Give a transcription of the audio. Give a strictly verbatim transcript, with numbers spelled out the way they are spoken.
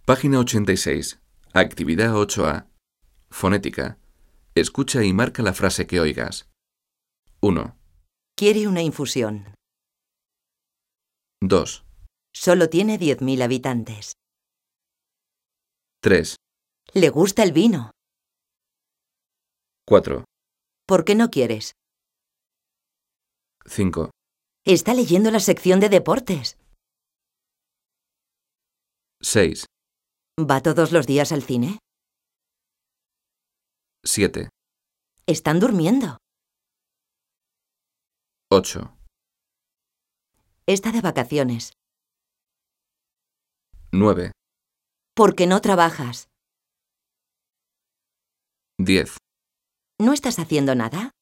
Página ochenta y seis. Actividad ocho A. Fonética. Escucha y marca la frase que oigas. uno. Quiere una infusión. dos. Solo tiene diez mil habitantes. tres. Le gusta el vino. cuatro. ¿Por qué no quieres? cinco. Está leyendo la sección de deportes. seis. ¿Va todos los días al cine? siete. Están durmiendo. ocho. Está de vacaciones. nueve. ¿Por qué no trabajas? diez. ¿No estás haciendo nada?